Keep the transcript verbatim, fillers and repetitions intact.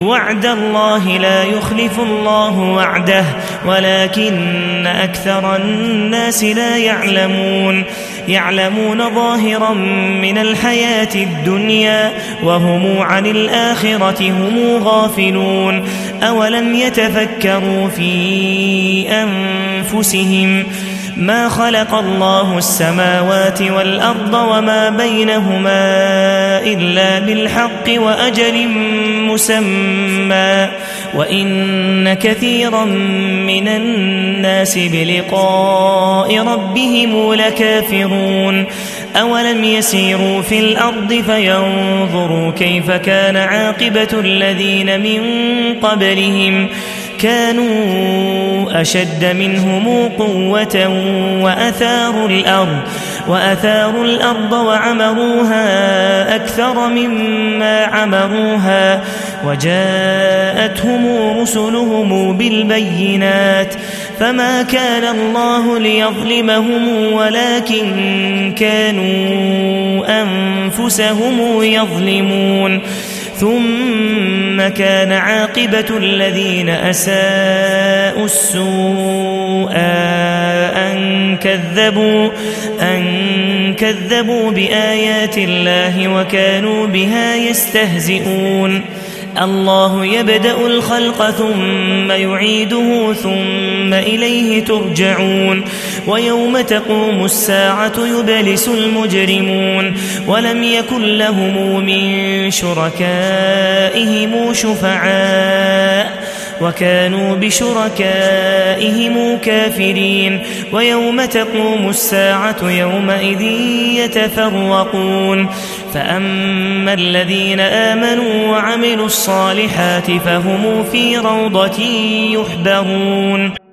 وعد الله لا يخلف الله وعده ولكن أكثر الناس لا يعلمون يعلمون ظاهرا من الحياة الدنيا وهم عن الآخرة هم غافلون أولم يتفكروا في أنفسهم ما خلق الله السماوات والأرض وما بينهما إلا بالحق وأجل مسمى وإن كثيرا من الناس بلقاء ربهم لكافرون أولم يسيروا في الأرض فينظروا كيف كان عاقبة الذين من قبلهم كانوا أشد منهم قوة وأثاروا الأرض وأثاروا الأرض وعمروها أكثر مما عمروها وجاءتهم رسلهم بالبينات فما كان الله ليظلمهم ولكن كانوا أنفسهم يظلمون ثم كان عاقبة الذين أساءوا السوء أن كذبوا, أن كذبوا بآيات الله وكانوا بها يستهزئون الله يبدأ الخلق ثم يعيده ثم إليه ترجعون ويوم تقوم الساعة يبلس المجرمون ولم يكن لهم من شركائهم شفعاء وكانوا بشركائهم كافرين ويوم تقوم الساعة يومئذ يتفرقون فأما الذين آمنوا وعملوا الصالحات فهم في روضة يحبرون